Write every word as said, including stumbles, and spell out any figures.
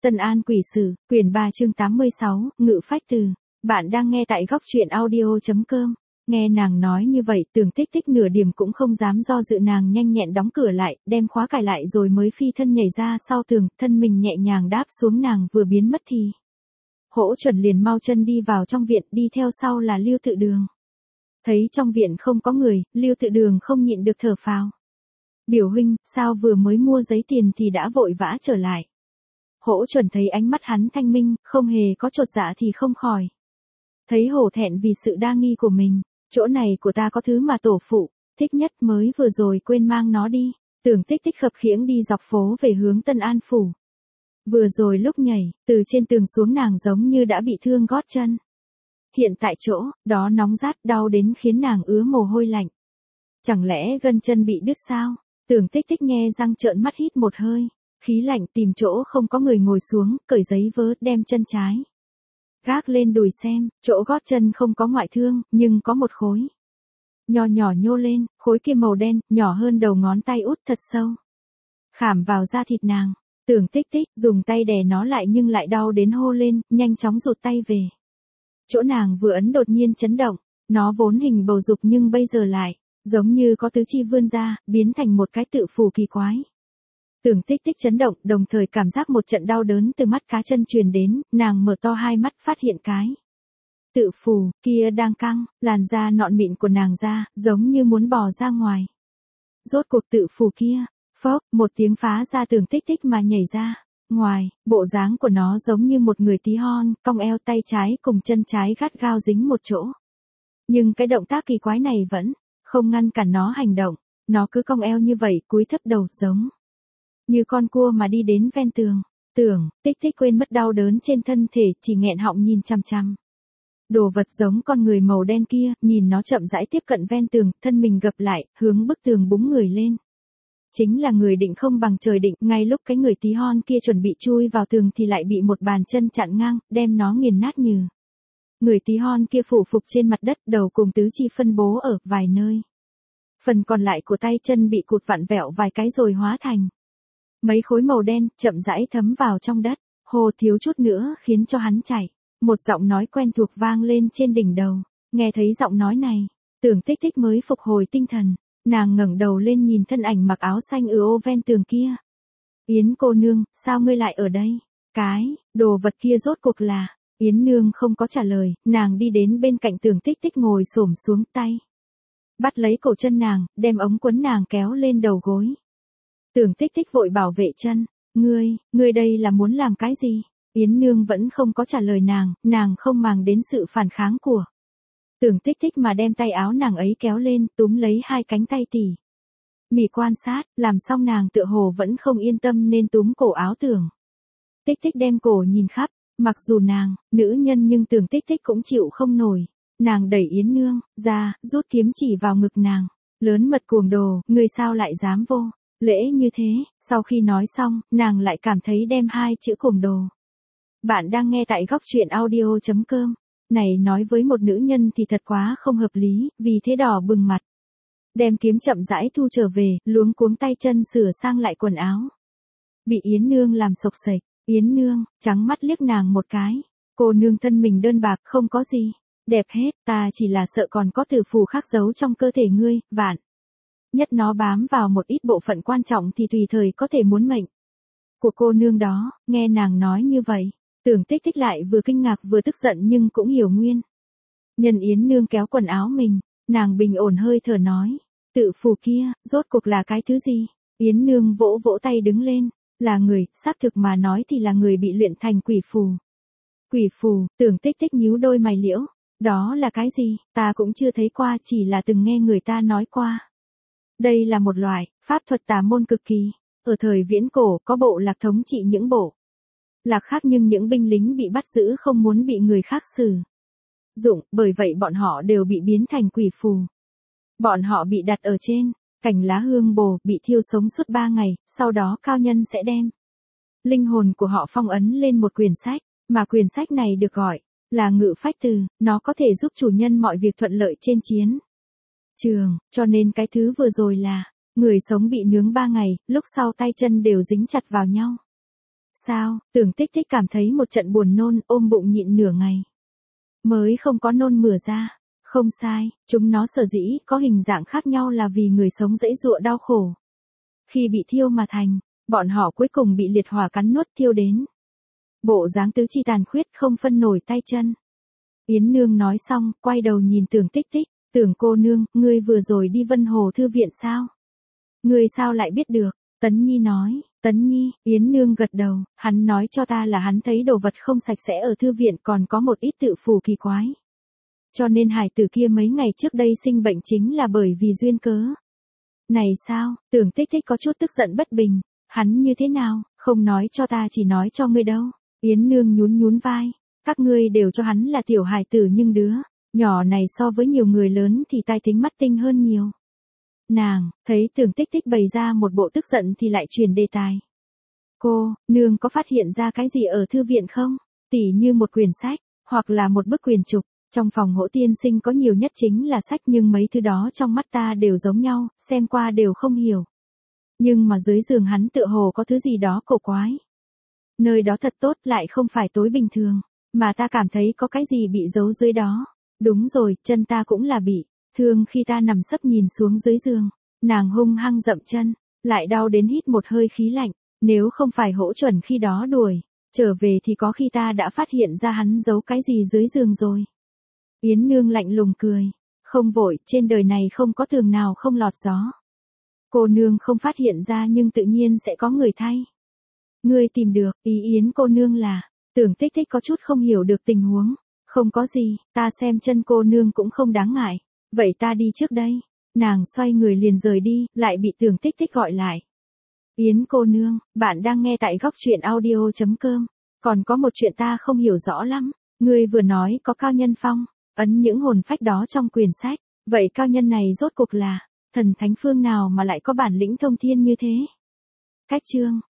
Tân An Quỷ Sử, quyển ba chương tám mươi sáu, Ngự Phách Từ. Bạn đang nghe tại góc truyện audio.com. Nghe nàng nói như vậy, Tưởng Tích Tích nửa điểm cũng không dám do dự, nàng nhanh nhẹn đóng cửa lại, đem khóa cài lại rồi mới phi thân nhảy ra sau tường, thân mình nhẹ nhàng đáp xuống. Nàng vừa biến mất thì Hỗ Chuẩn liền mau chân đi vào trong viện, đi theo sau là Lưu Tự Đường. Thấy trong viện không có người, Lưu Tự Đường không nhịn được thở phào. Biểu huynh, sao vừa mới mua giấy tiền thì đã vội vã trở lại? Hỗ Chuẩn thấy ánh mắt hắn thanh minh, không hề có chột dạ thì không khỏi thấy hổ thẹn vì sự đa nghi của mình. Chỗ này của ta có thứ mà tổ phụ thích nhất, mới vừa rồi quên mang nó đi. Tưởng Tích Tích khập khiễng đi dọc phố về hướng Tân An phủ. Vừa rồi lúc nhảy từ trên tường xuống, nàng giống như đã bị thương gót chân. Hiện tại chỗ đó nóng rát đau đến khiến nàng ứa mồ hôi lạnh. Chẳng lẽ gân chân bị đứt sao? Tưởng Tích Tích nghe răng trợn mắt hít một hơi khí lạnh, tìm chỗ không có người ngồi xuống, cởi giấy vớ, đem chân trái gác lên đùi xem, chỗ gót chân không có ngoại thương, nhưng có một khối nho nhỏ nhô lên, khối kia màu đen, nhỏ hơn đầu ngón tay út, thật sâu, khảm vào da thịt nàng. Tưởng Tích Tích dùng tay đè nó lại nhưng lại đau đến hô lên, nhanh chóng rụt tay về. Chỗ nàng vừa ấn đột nhiên chấn động, nó vốn hình bầu dục nhưng bây giờ lại giống như có tứ chi vươn ra, biến thành một cái tự phù kỳ quái. Tưởng Tích Tích chấn động, đồng thời cảm giác một trận đau đớn từ mắt cá chân truyền đến, nàng mở to hai mắt phát hiện cái tự phù kia đang căng, làn da nọn mịn của nàng ra, giống như muốn bò ra ngoài. Rốt cuộc tự phù kia, phốc, một tiếng phá ra Tưởng Tích Tích mà nhảy ra ngoài, bộ dáng của nó giống như một người tí hon, cong eo, tay trái cùng chân trái gắt gao dính một chỗ. Nhưng cái động tác kỳ quái này vẫn không ngăn cản nó hành động, nó cứ cong eo như vậy, cúi thấp đầu, giống như con cua mà đi đến ven tường. Tưởng Tích Tích quên mất đau đớn trên thân thể, chỉ nghẹn họng nhìn chằm chằm đồ vật giống con người màu đen kia, nhìn nó chậm rãi tiếp cận ven tường, thân mình gập lại, hướng bức tường búng người lên. Chính là người định không bằng trời định, ngay lúc cái người tí hon kia chuẩn bị chui vào tường thì lại bị một bàn chân chặn ngang, đem nó nghiền nát như. Người tí hon kia phủ phục trên mặt đất, đầu cùng tứ chi phân bố ở vài nơi. Phần còn lại của tay chân bị cụt vặn vẹo vài cái rồi hóa thành mấy khối màu đen, chậm rãi thấm vào trong đất. Hồ thiếu chút nữa khiến cho hắn chảy. Một giọng nói quen thuộc vang lên trên đỉnh đầu. Nghe thấy giọng nói này, Tưởng Tích Tích mới phục hồi tinh thần. Nàng ngẩng đầu lên nhìn thân ảnh mặc áo xanh ư ô ven tường kia. Yến cô nương, sao ngươi lại ở đây? Cái đồ vật kia rốt cuộc là? Yến nương không có trả lời, nàng đi đến bên cạnh Tưởng Tích Tích, ngồi xổm xuống, tay bắt lấy cổ chân nàng, đem ống quấn nàng kéo lên đầu gối. Tưởng Tích Tích vội bảo vệ chân. Ngươi, ngươi đây là muốn làm cái gì? Yến nương vẫn không có trả lời nàng, nàng không màng đến sự phản kháng của Tưởng Tích Tích mà đem tay áo nàng ấy kéo lên, túm lấy hai cánh tay tỉ mỉ quan sát, làm xong nàng tựa hồ vẫn không yên tâm nên túm cổ áo Tưởng Tích Tích đem cổ nhìn khắp, mặc dù nàng, nữ nhân nhưng Tưởng Tích Tích cũng chịu không nổi. Nàng đẩy Yến nương ra, rút kiếm chỉ vào ngực nàng. Lớn mật cuồng đồ, ngươi sao lại dám vô lễ như thế? Sau khi nói xong, nàng lại cảm thấy đem hai chữ cuồng đồ. Bạn đang nghe tại góc truyện audio.com. Này nói với một nữ nhân thì thật quá không hợp lý, vì thế đỏ bừng mặt. Đem kiếm chậm rãi thu trở về, luống cuống tay chân sửa sang lại quần áo. Bị Yến nương làm sộc sạch. Yến nương trắng mắt liếc nàng một cái. Cô nương thân mình đơn bạc, không có gì đẹp hết, ta chỉ là sợ còn có tử phù khắc giấu trong cơ thể ngươi, vạn nhất nó bám vào một ít bộ phận quan trọng thì tùy thời có thể muốn mệnh của cô nương đó. Nghe nàng nói như vậy, Tưởng Tích Tích lại vừa kinh ngạc vừa tức giận nhưng cũng hiểu nguyên nhân. Yến nương kéo quần áo mình, nàng bình ổn hơi thở nói, tự phù kia, rốt cuộc là cái thứ gì? Yến nương vỗ vỗ tay đứng lên, là người, xác thực mà nói thì là người bị luyện thành quỷ phù. Quỷ phù, Tưởng Tích Tích nhíu đôi mày liễu, đó là cái gì? Ta cũng chưa thấy qua, chỉ là từng nghe người ta nói qua. Đây là một loại pháp thuật tà môn cực kỳ. Ở thời viễn cổ, có bộ lạc thống trị những bộ lạc khác, nhưng những binh lính bị bắt giữ không muốn bị người khác sử dụng, bởi vậy bọn họ đều bị biến thành quỷ phù. Bọn họ bị đặt ở trên cành lá hương bồ, bị thiêu sống suốt ba ngày, sau đó cao nhân sẽ đem linh hồn của họ phong ấn lên một quyển sách, mà quyển sách này được gọi là Ngự Phách Từ. Nó có thể giúp chủ nhân mọi việc thuận lợi trên chiến trường, cho nên cái thứ vừa rồi là người sống bị nướng ba ngày, lúc sau tay chân đều dính chặt vào nhau. Sao? Tưởng Tích Tích cảm thấy một trận buồn nôn, ôm bụng nhịn nửa ngày. Mới không có nôn mửa ra. Không sai, chúng nó sở dĩ có hình dạng khác nhau là vì người sống dãy dụa đau khổ. Khi bị thiêu mà thành, bọn họ cuối cùng bị liệt hỏa cắn nuốt thiêu đến. Bộ dáng tứ chi tàn khuyết không phân nổi tay chân. Yến Nương nói xong, quay đầu nhìn Tưởng Tích Tích, Tưởng cô nương, ngươi vừa rồi đi Vân Hồ Thư viện sao? Ngươi sao lại biết được? Tấn Nhi nói, Tấn Nhi, Yến Nương gật đầu, hắn nói cho ta là hắn thấy đồ vật không sạch sẽ ở thư viện còn có một ít tự phù kỳ quái. Cho nên hải tử kia mấy ngày trước đây sinh bệnh chính là bởi vì duyên cớ. Này sao, Tưởng Tích Tích có chút tức giận bất bình, hắn như thế nào, không nói cho ta chỉ nói cho ngươi đâu. Yến Nương nhún nhún vai, các ngươi đều cho hắn là tiểu hải tử nhưng đứa nhỏ này so với nhiều người lớn thì tai tính mắt tinh hơn nhiều. Nàng, thấy Tưởng Tích Tích bày ra một bộ tức giận thì lại chuyển đề tài. Cô, nương có phát hiện ra cái gì ở thư viện không? Tỉ như một quyển sách, hoặc là một bức quyền trục. Trong phòng Hỗ tiên sinh có nhiều nhất chính là sách nhưng mấy thứ đó trong mắt ta đều giống nhau, xem qua đều không hiểu. Nhưng mà dưới giường hắn tựa hồ có thứ gì đó cổ quái. Nơi đó thật tốt lại không phải tối bình thường, mà ta cảm thấy có cái gì bị giấu dưới đó. Đúng rồi, chân ta cũng là bị thương khi ta nằm sấp nhìn xuống dưới giường. Nàng hung hăng dậm chân, lại đau đến hít một hơi khí lạnh, nếu không phải Hỗ chuẩn khi đó đuổi trở về thì có khi ta đã phát hiện ra hắn giấu cái gì dưới giường rồi. Yến Nương lạnh lùng cười, không vội, trên đời này không có tường nào không lọt gió. Cô nương không phát hiện ra nhưng tự nhiên sẽ có người thay. Ngươi tìm được, ý Yến cô nương là, Tưởng Tích Tích có chút không hiểu được tình huống. Không có gì, ta xem chân cô nương cũng không đáng ngại. Vậy ta đi trước đây. Nàng xoay người liền rời đi, lại bị Tưởng Tích Tích gọi lại. Yến cô nương, bạn đang nghe tại góc truyện audio chấm com. Còn có một chuyện ta không hiểu rõ lắm. Ngươi vừa nói có cao nhân phong, ấn những hồn phách đó trong quyển sách. Vậy cao nhân này rốt cuộc là thần thánh phương nào mà lại có bản lĩnh thông thiên như thế? Cách chương